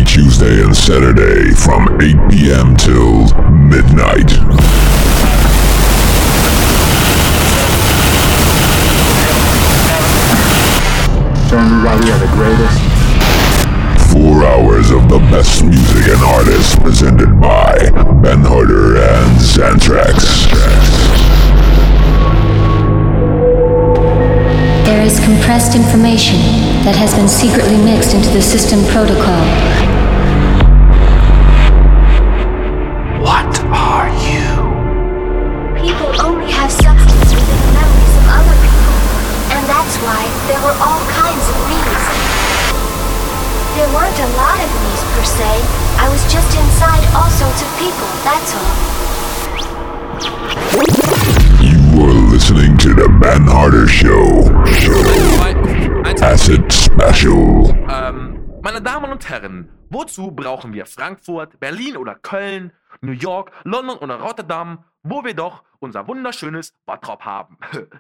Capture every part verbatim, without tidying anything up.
every Tuesday and Saturday from eight p.m. till midnight. So everybody are the greatest. Four hours of the best music and artists presented by Ben Harder and Xantrax. There is compressed information that has been secretly mixed into the system protocol. What are you? People only have substance within the memories of other people, and that's why there were all kinds of me's. There weren't a lot of me's per se. I was just inside all sorts of people, that's all. You are listening to the Ben Harder Show. Show. Acid Special. Ähm, meine Damen und Herren, wozu brauchen wir Frankfurt, Berlin oder Köln, New York, London oder Rotterdam, wo wir doch unser wunderschönes Bottrop haben?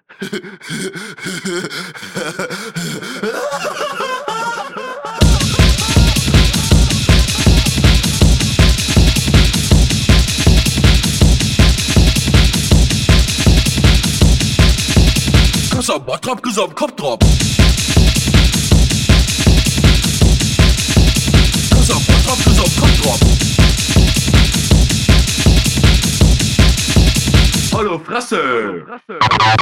Kusser, Bottrop, gesoffen, Kopfdrop. Kusser, Bottrop, gesoffen, Kopfdrop. Hallo, Fresse! Fresse.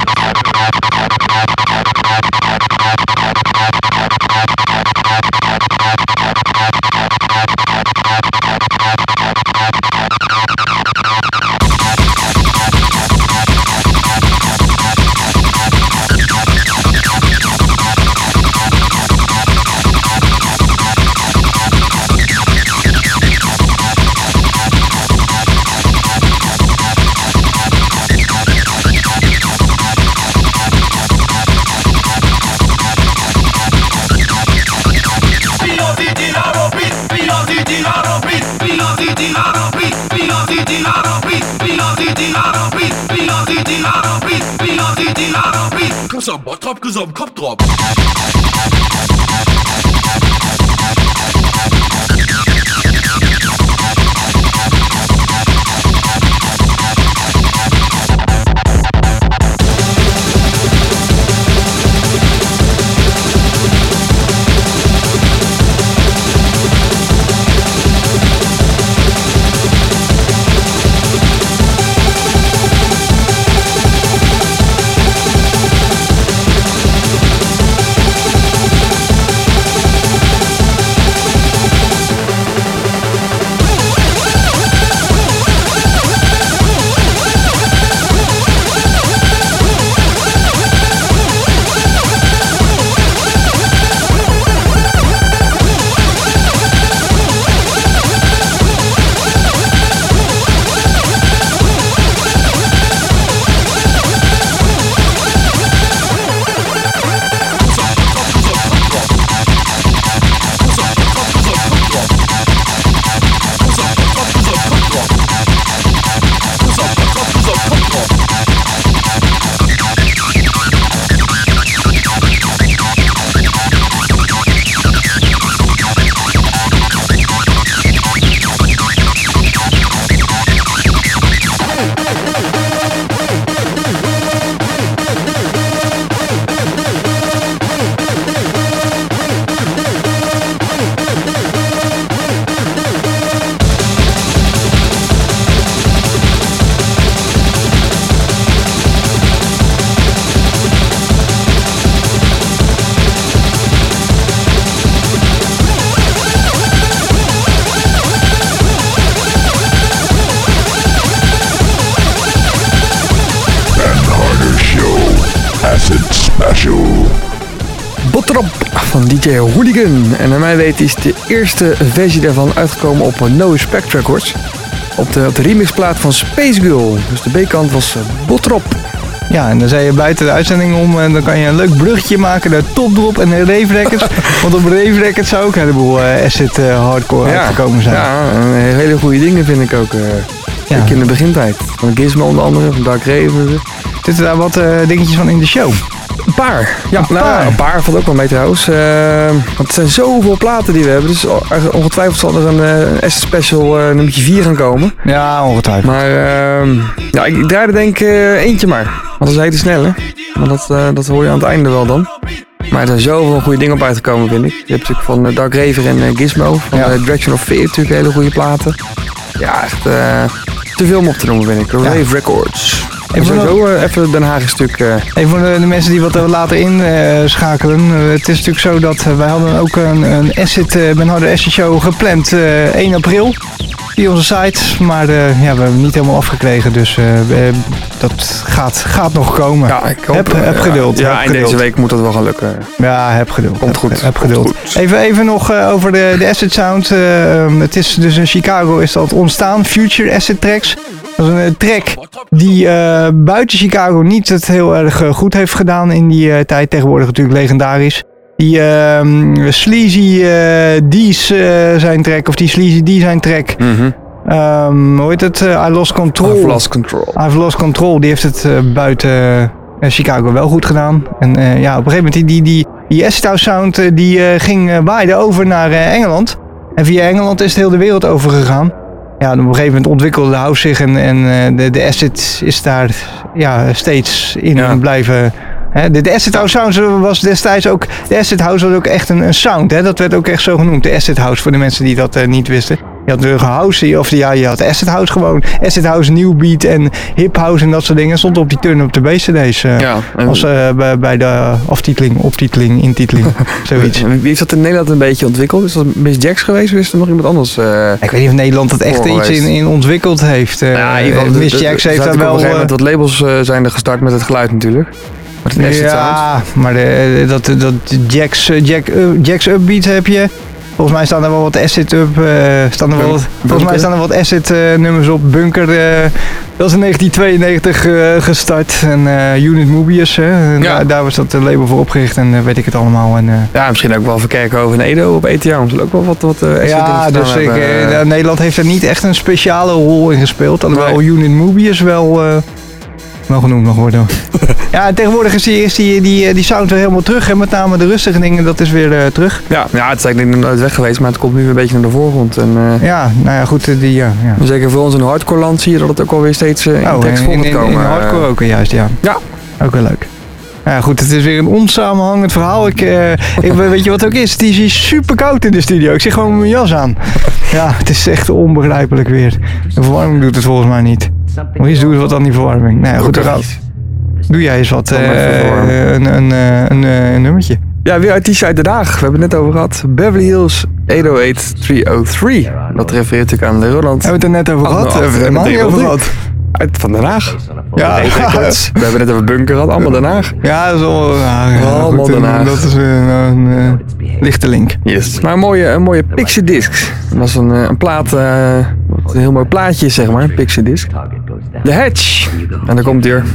Kusser, Bottrop, gesoffen, Kopfdrop. Bottrop van D J Hooligan. En naar mij weet is de eerste versie daarvan uitgekomen op No Respect Records. Op de, op de remixplaat van Space Girl. Dus de B-kant was Bottrop. Ja, en dan zei je buiten de uitzending om en dan kan je een leuk bruggetje maken naar Topdrop en de Rave Records. Want op Rave Records zou ook een heleboel uh, acid uh, hardcore ja, uitgekomen zijn. Ja, en hele goede dingen vind ik ook. Uh, ja. Ik in de begintijd. Van Gizmo onder andere, van Dark Raven. Zitten daar wat uh, dingetjes van in de show? Een paar. Ja, Een nou, paar. een paar valt ook wel mee trouwens. Uh, want het zijn zoveel platen die we hebben. Dus ongetwijfeld zal er een uh, S Special uh, nummertje vier gaan komen. Ja, ongetwijfeld. Maar uh, ja, ik, ik draai er denk ik uh, eentje maar. Want dat is een hele snelle. Maar dat, uh, dat hoor je aan het einde wel dan. Maar er zijn zoveel goede dingen op uitgekomen, vind ik. Je hebt natuurlijk van uh, Dark Raver en uh, Gizmo. Van ja. uh, Direction of Fear natuurlijk hele goede platen. Ja, echt uh, te veel om op te noemen, vind ik. Ja. Rave Records. Even, sowieso, uh, even Den Haag een stuk. Uh... Even voor de, de mensen die wat later inschakelen. Uh, uh, het is natuurlijk zo dat uh, wij hadden ook een, een Acid, uh, Ben Harder Acid Show gepland uh, één april. Via onze site. Maar uh, ja, we hebben hem niet helemaal afgekregen. Dus uh, uh, dat gaat, gaat nog komen. Ja, ik hoop, heb, heb geduld. Ja, heb en geduld. deze week moet dat wel gaan lukken. Ja, heb geduld. Komt goed. Heb, heb geduld. Goed. Even, even nog uh, over de, de Acid Sound. Uh, um, het is dus in Chicago is dat ontstaan. Future Acid Tracks. Dat is een uh, track die uh, buiten Chicago niet het heel erg uh, goed heeft gedaan in die uh, tijd. Tegenwoordig natuurlijk legendarisch. Die uh, Sleazy uh, D's uh, zijn track, of die Sleazy D zijn track. Mm-hmm. Um, hoe heet het? Uh, I Lost Control. I've Lost Control. I've Lost Control. Die heeft het uh, buiten uh, Chicago wel goed gedaan. En uh, ja, op een gegeven moment die, die, die, die Acid House Sound uh, die uh, ging uh, waaide over naar uh, Engeland. En via Engeland is het heel de wereld over gegaan. Ja, op een gegeven moment ontwikkelde de house zich en, en uh, de, de acid is daar ja, steeds in ja. blijven. Hè. De, de Acid House Sound was destijds ook, de Acid House was ook echt een, een sound. Hè. Dat werd ook echt zo genoemd, de Acid House, voor de mensen die dat uh, niet wisten. Je had de house, of ja, je had Acid House gewoon. Acid House, New Beat en Hip House en dat soort dingen. Stond op die Turn Up The Bass C D's. Uh, ja, en... Als uh, bij, bij de aftiteling, optiteling, intiteling, zoiets. Wie heeft dat in Nederland een beetje ontwikkeld? Is dat Miss Jax geweest of is er nog iemand anders? Uh, ik weet niet of Nederland dat echt iets in, in ontwikkeld heeft. Uh, ja, in uh, Miss Jax heeft daar wel... Op een gegeven moment uh, wat labels uh, zijn er gestart met het geluid natuurlijk. Met het Acid ja, Sound. maar de, dat, dat Jax, Jack, uh, Jax Upbeat heb je. Volgens mij staan er wel wat Acid up. Uh, staan er wel wat, volgens mij staan er wat Acid uh, nummers op. Bunker, uh, dat is in negentien tweeënnegentig uh, gestart. En uh, Unit Mobius, hè. Ja. Daar, daar was dat label voor opgericht en uh, weet ik het allemaal. En, uh, ja, misschien ook wel Verkerkhoven en Edo op E T A. Zullen ook wel wat, wat uh, Acid ja, dus ik, hebben. uh, Nederland heeft er niet echt een speciale rol in gespeeld. Alhoewel nee. Unit Mobius wel... Uh, wel genoemd mag worden. Ja, tegenwoordig is, die, is die, die, die sound weer helemaal terug. En met name de rustige dingen, dat is weer uh, terug. Ja, ja, het is eigenlijk nooit weg geweest, maar het komt nu weer een beetje naar de voorgrond. En, uh, ja, nou ja, goed. Die, ja, ja. Zeker voor ons in hardcore land zie je dat het ook alweer steeds uh, in oh, tekst vol moet komen. In hardcore ook, juist, ja. Ja. Ook wel leuk. Ja, goed, het is weer een onsamenhangend verhaal. Ik, uh, ik, weet je wat het ook is? Het is super koud in de studio. Ik zit gewoon met mijn jas aan. Ja, het is echt onbegrijpelijk weer. De verwarming doet het volgens mij niet. Moet je eens doen wat aan die verwarming. Nou ja, goed, dan doe jij eens wat. Uh, een, een, een, een nummertje. Ja, weer artiest uit Den Haag. We hebben het net over gehad. Beverly Hills achthonderdachttien driehonderddrie. Dat refereert natuurlijk aan de Roland. Hebben we het er net over gehad? Hebben we het er helemaal niet over gehad? Uit van Den Haag. Ja, we hebben het over Bunker gehad, allemaal Den Haag. Ja, dat is al, ja, ja, allemaal goed, Den Haag. Dat is een, een, een lichte link. Yes. Maar een mooie, een mooie Pixie Disc. Dat is een, een plaat, uh, een heel mooi plaatje zeg maar, een Pixie Disc. The Hedge. En daar komt hij er.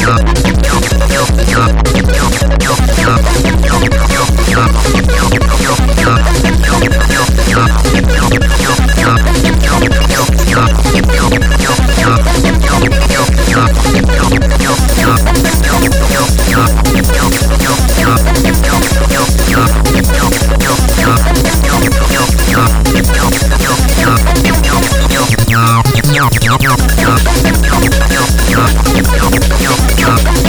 Yeah.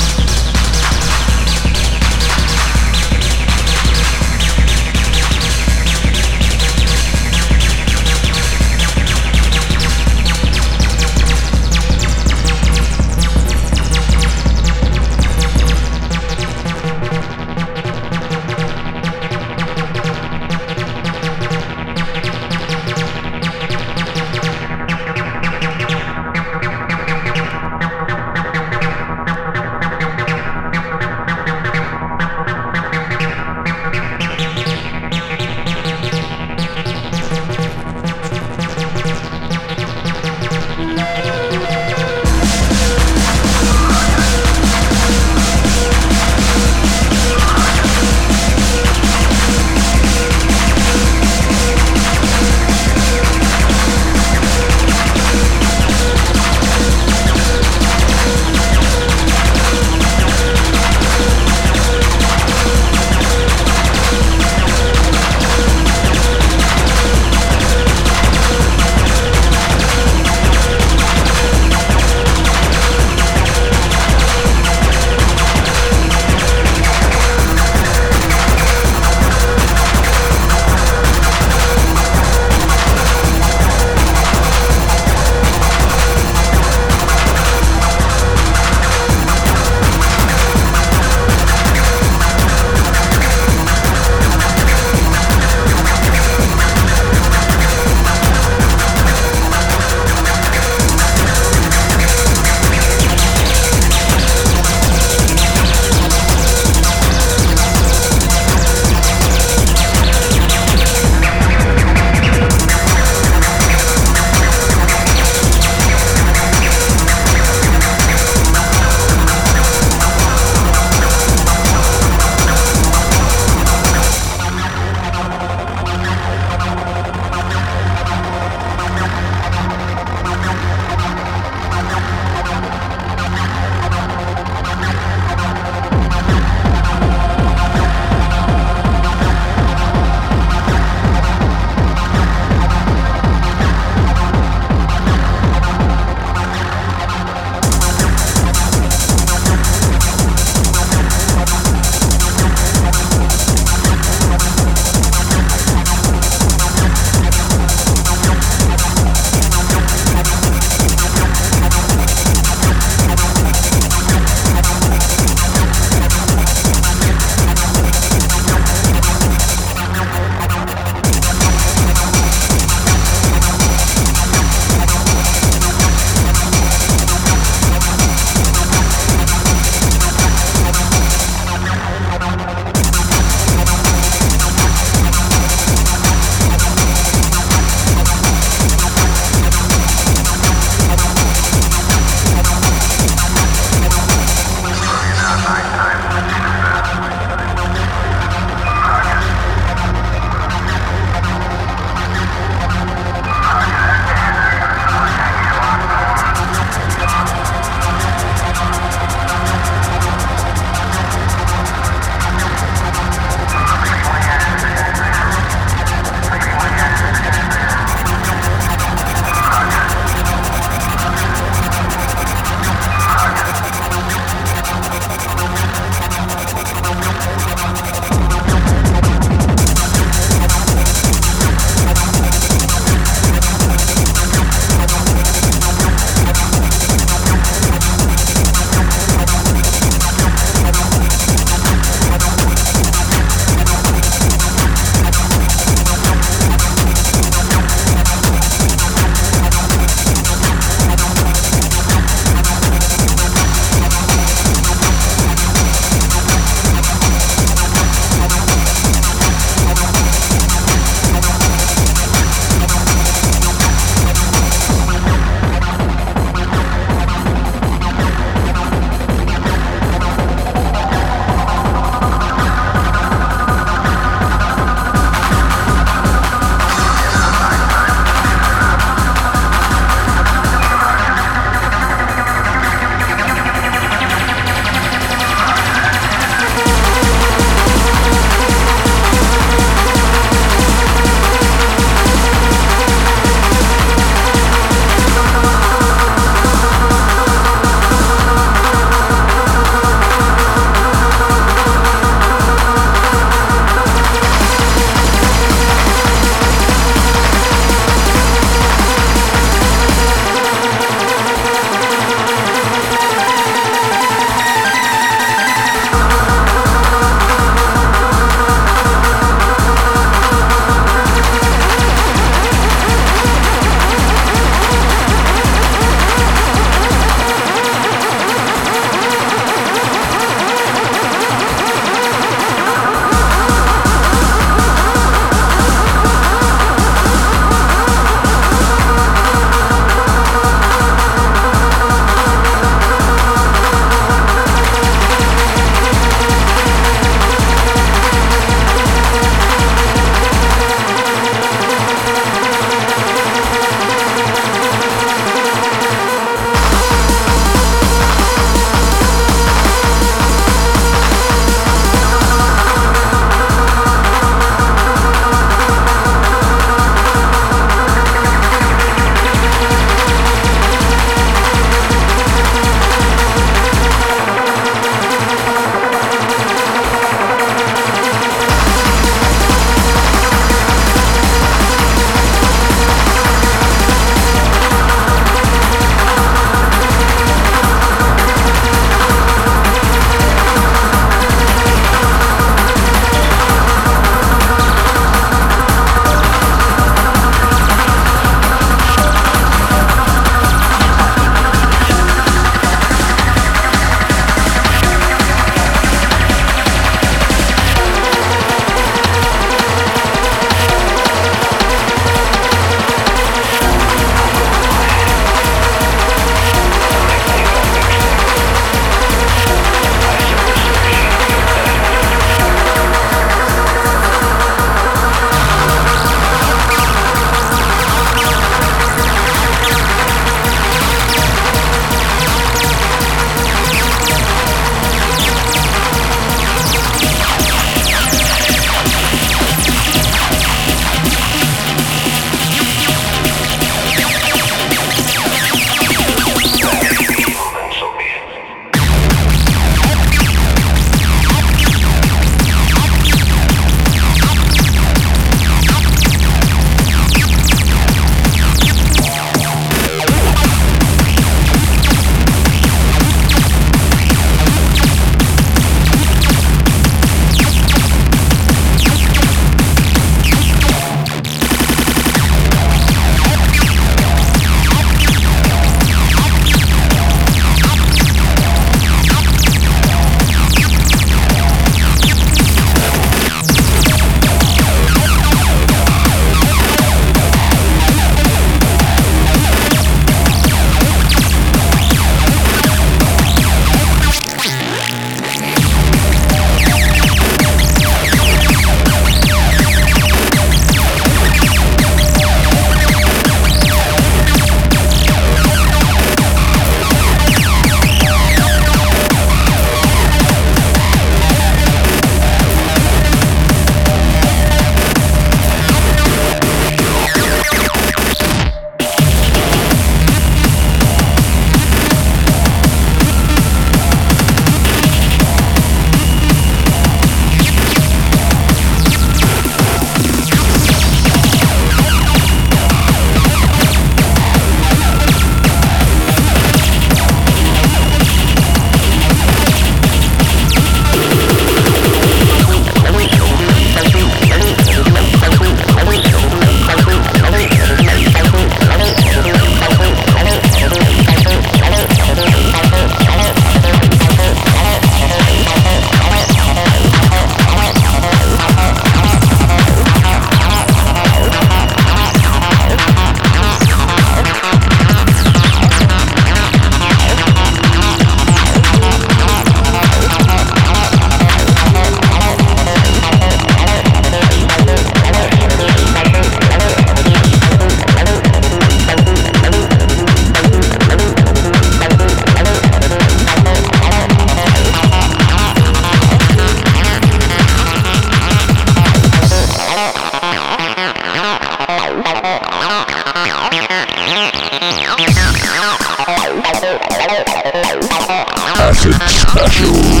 Acid Special.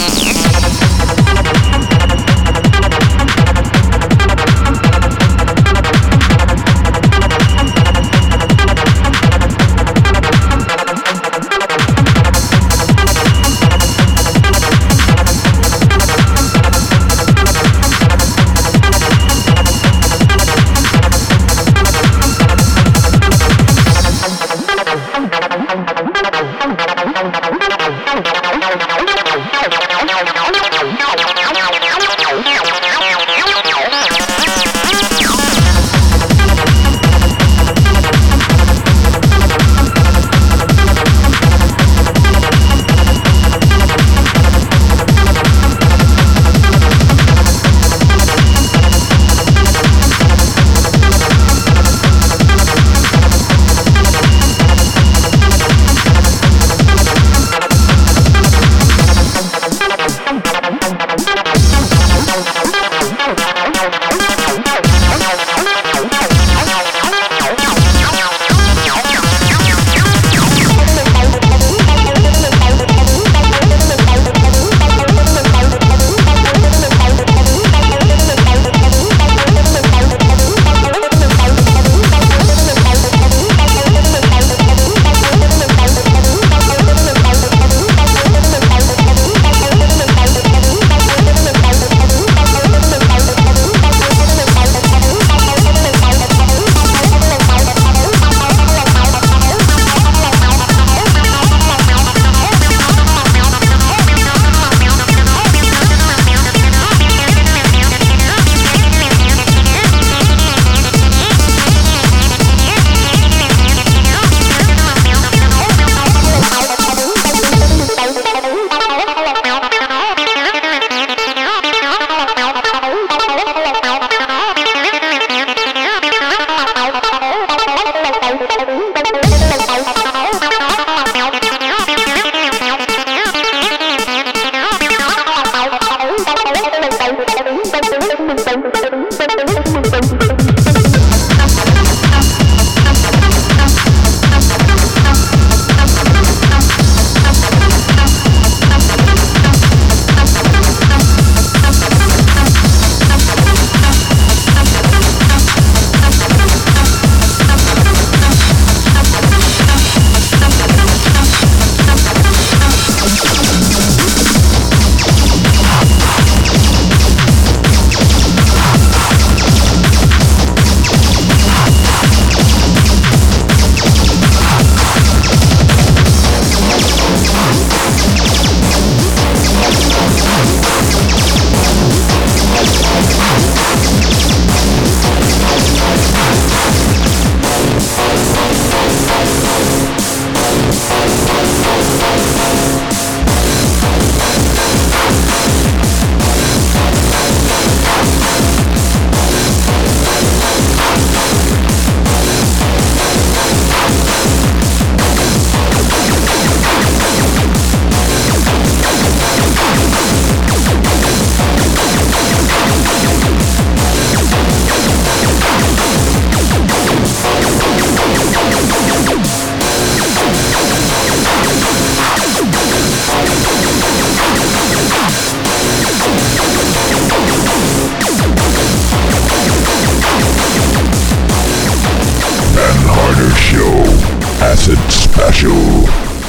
Acid Special.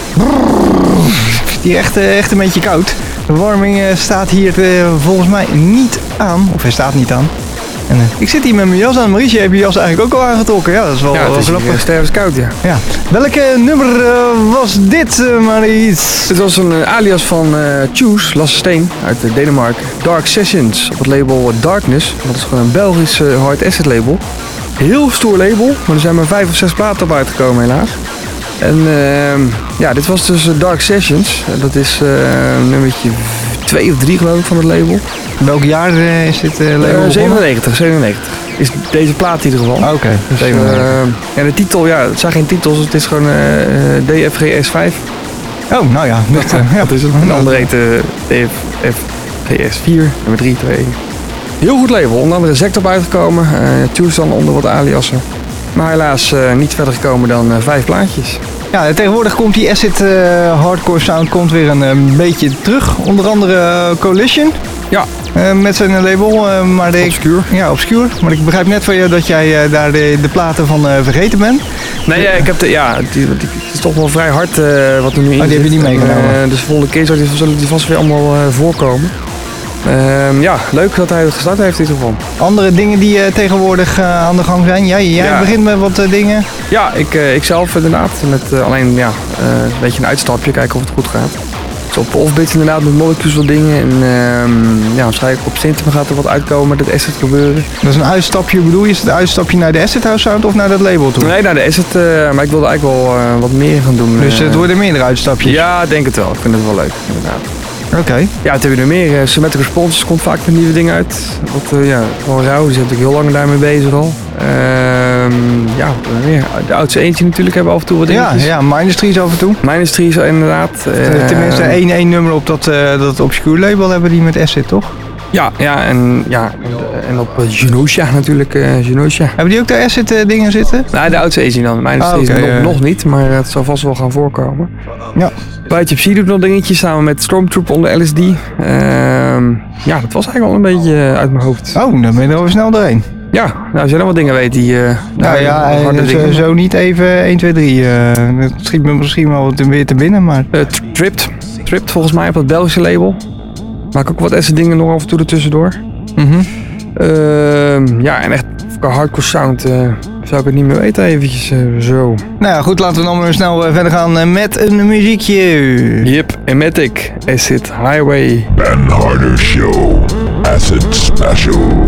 Die echt, echt een beetje koud. De verwarming uh, staat hier uh, volgens mij niet aan. Of hij staat niet aan. En, uh, ik zit hier met mijn jas aan. Maurice, je hebt je jas eigenlijk ook al aangetrokken. Ja, dat is wel, ja, wel het is grappig. stervenskoud, ja. Ja. Welke nummer uh, was dit, uh, Maurice? Dit was een uh, alias van uh, Choose, Lasse Steen uit uh, Denemarken. Dark Sessions op het label Darkness. Dat is gewoon een Belgisch uh, hard acid label. Heel stoer label, maar er zijn maar vijf of zes platen op uitgekomen helaas. En uh, ja, dit was dus uh, Dark Sessions. Uh, dat is uh, nummertje twee of drie geloof ik van het label. Welk jaar uh, is dit uh, label? Uh, zevenennegentig, zevenennegentig. Is deze plaat in ieder geval. Oké. Okay, dus, uh, en de titel, ja, het zijn geen titels, het is gewoon uh, D F G S vijf. Oh, nou ja. Dat, uh, ja. dat is het. Een andere heet uh, D F G S vier, nummer drie, twee. Heel goed label, onder andere Zect op uitgekomen. Uh, Choose dan onder wat aliasen. Maar helaas uh, niet verder gekomen dan uh, vijf plaatjes. Ja, tegenwoordig komt die acid uh, hardcore sound komt weer een, een beetje terug. Onder andere uh, Coalition. Ja. Uh, met zijn label. Uh, maar de, Obscure. Ja, Obscure. Maar ik begrijp net van je dat jij uh, daar de, de platen van uh, vergeten bent. Nee, ja, ik heb de, ja, die, die, het is toch wel vrij hard uh, wat er nu in zit. Oh, die heb je niet meegenomen. Uh, dus de volgende keer zullen die vast weer allemaal uh, voorkomen. Uh, ja, leuk dat hij het gestart heeft in ieder geval. Andere dingen die uh, tegenwoordig uh, aan de gang zijn? Jij, jij ja. begint met wat uh, dingen? Ja, ik, uh, ik zelf inderdaad. Met uh, alleen ja, uh, een beetje een uitstapje, kijken of het goed gaat. Dus op Offbit inderdaad met molecules wat dingen. En uh, ja, waarschijnlijk op Syntema gaat er wat uitkomen met het asset gebeuren. Dat is een uitstapje, bedoel je? Is het een uitstapje naar de Acid House Sound of naar dat label toe? Nee, naar de asset, uh, maar ik wilde eigenlijk wel uh, wat meer gaan doen. Dus uh, het worden meerdere uitstapjes? Ja, ik denk het wel. Ik vind het wel leuk, inderdaad. Oké. Okay. Ja, wat hebben we nu meer? Uh, Symmetric Responses komt vaak met nieuwe dingen uit. Wat, uh, ja, gewoon rauw. Die zijn natuurlijk heel lang daarmee bezig al. Uh, ja, wat meer? De oudste eentje natuurlijk hebben af en toe wat dingetjes. Ja, ja, Minustries af en toe. Minustries inderdaad. Uh, Tenminste één, één nummer op dat, uh, dat Obscure label hebben die met Acid, toch? Ja, ja, en, ja, en op uh, Genosha natuurlijk. Uh, Genosha. Hebben die ook daar Acid uh, dingen zitten? Nou, de oudste eentje dan. Minustries ah, okay, nog, uh, nog niet, maar het zal vast wel gaan voorkomen. Ja. Buitje Psy doet nog dingetjes samen met Stormtrooper onder L S D. Uh, ja, dat was eigenlijk al een beetje uit mijn hoofd. Oh, dan ben je er wel snel doorheen. Ja, nou, als jij nog wat dingen weet die... Uh, nou ja, ja zo, zo niet even één, twee, drie. Uh, dat schiet me misschien wel weer te binnen, maar... Uh, Tripped. Tripped volgens mij op dat Belgische label. Maak ook wat Essen dingen nog af en toe ertussendoor. Mm-hmm. Uh, ja, en echt qua hardcore sound uh, zou ik het niet meer weten eventjes uh, zo. Nou ja, goed, laten we dan maar snel uh, verder gaan uh, met een muziekje. Yep, Emetic, Acid Highway. Ben Harder Show, Acid Special.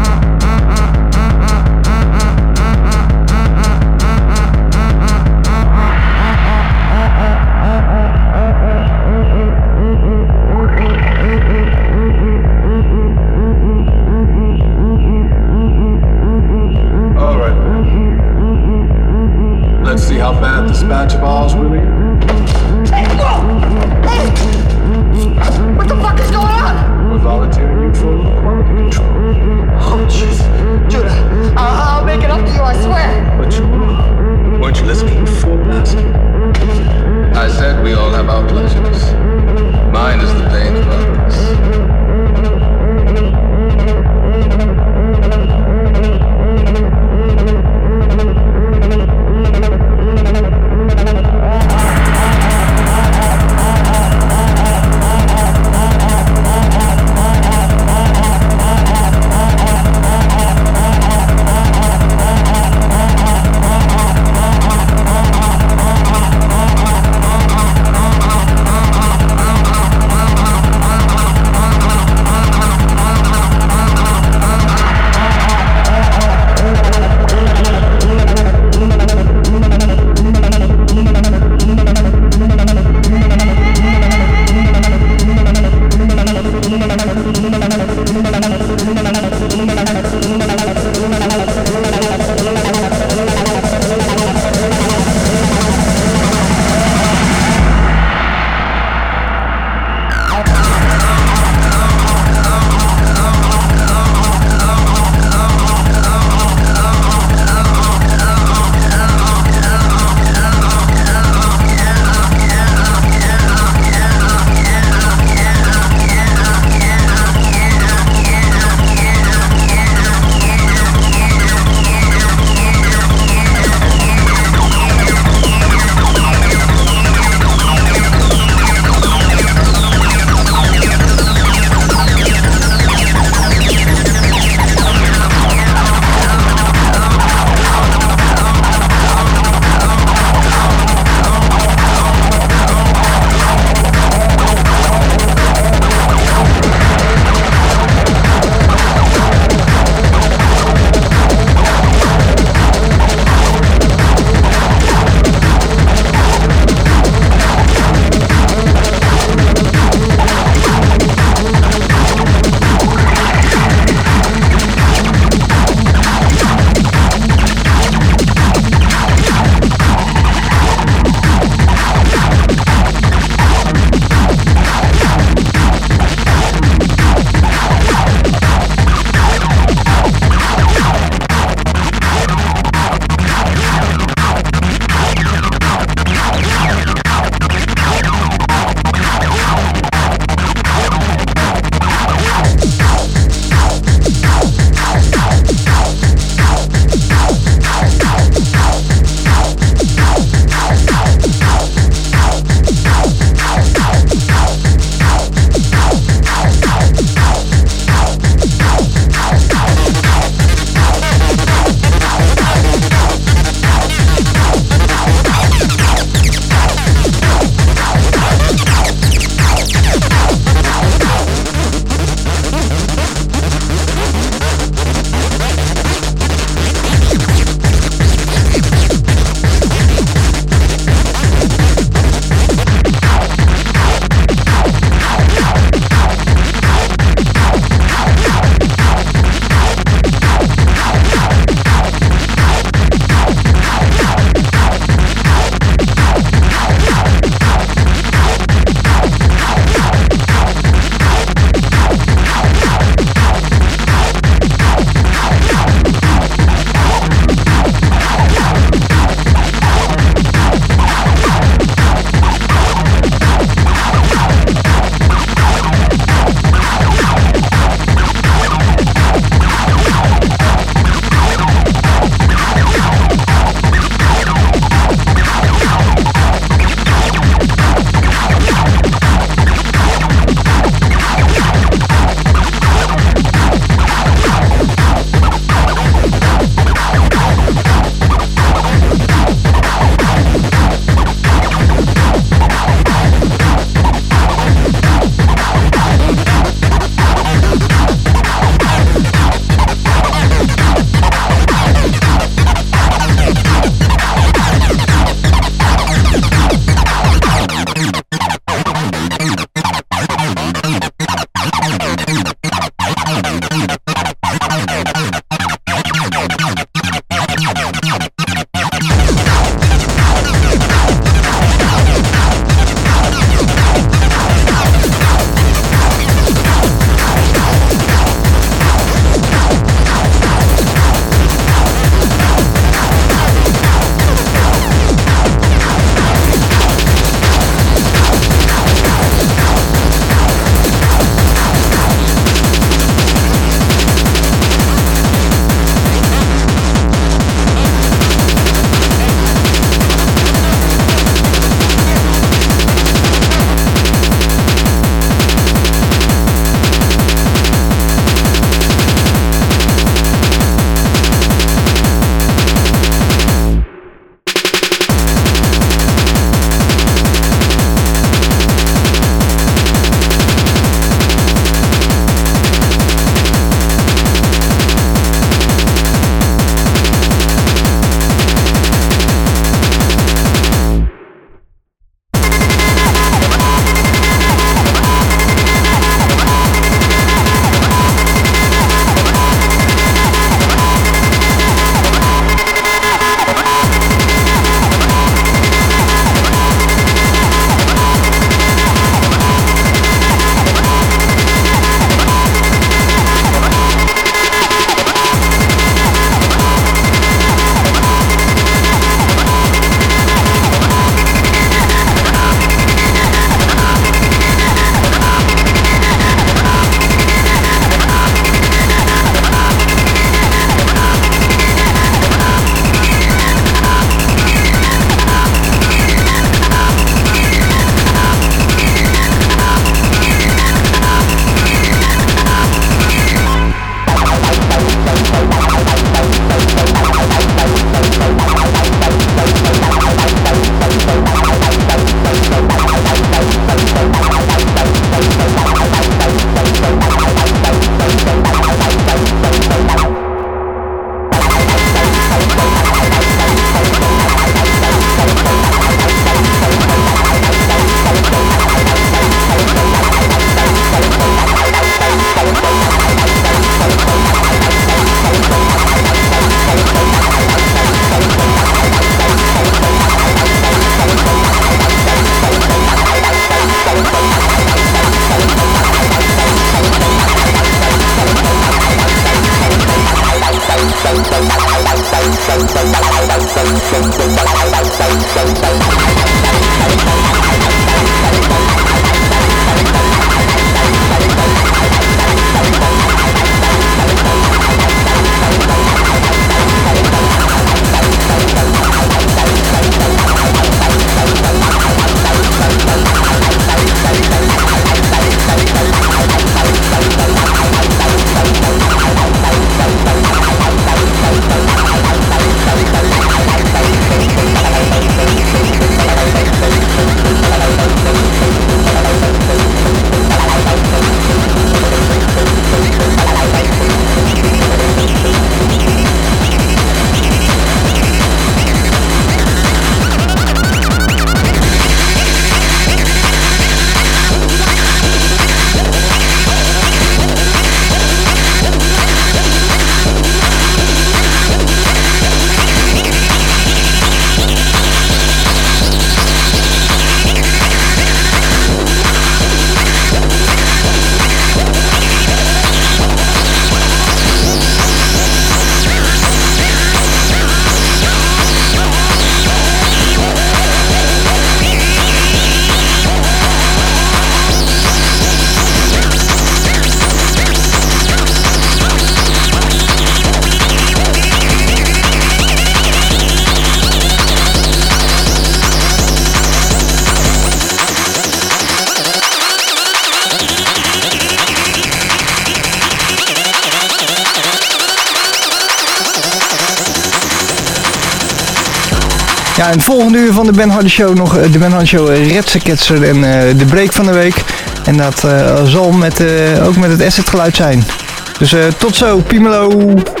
Ja, in het volgende uur van de Ben Hardy Show nog uh, de Ben Hardy Show uh, Retseketser en uh, de break van de week. En dat uh, zal met, uh, ook met het asset geluid zijn. Dus uh, tot zo, Piemelo!